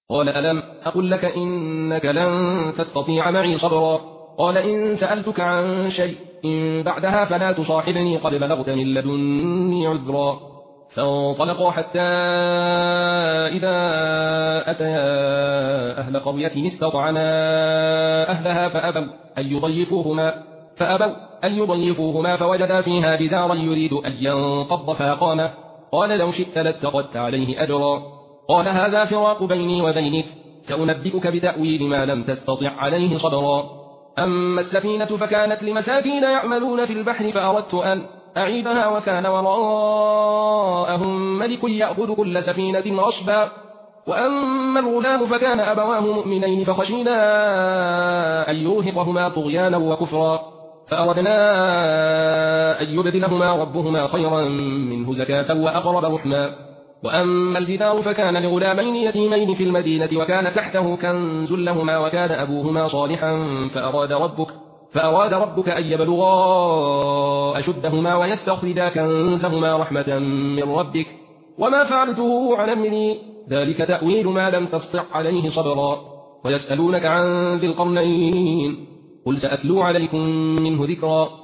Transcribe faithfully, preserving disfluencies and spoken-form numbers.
قال ألم أقل لك إنك لن تستطيع معي صبرا قال إن سألتك عن شيء إن بعدها فلا تصاحبني قد بلغت من لدني عذرا فانطلقوا حتى إذا أتيا أهل قرية استطعما أهلها فأبوا أن يضيفوهما فأبوا أن يضيفوهما فوجدا فيها جدارا يريد أن ينقض فأقامه قال لو شئت لاتخذت عليه أجرا قال هذا فراق بيني وبينك سأنبئك بتأويل ما لم تستطع عليه صبرا أما السفينة فكانت لمساكين يعملون في البحر فأردت أن أعيبها وكان وراءهم ملك يأخذ كل سفينة غصبا وأما الغلام فكان أبواه مؤمنين فخشينا أن يرهقهما طغيانا وكفرا فأردنا أن يبدلهما ربهما خيرا منه زكاة وأقرب رحما وأما الجدار فكان لغلامين يتيمين في المدينة وكان تحته كنز لهما وكان أبوهما صالحا فأراد ربك فأراد ربك أن يبلغا أشدهما ويستخرجا كنزهما رحمة من ربك وما فعلته عن أمري ذلك تأويل ما لم تستطع عليه صبرا ويسألونك عن ذي القرنين قل سأتلو عليكم منه ذكرا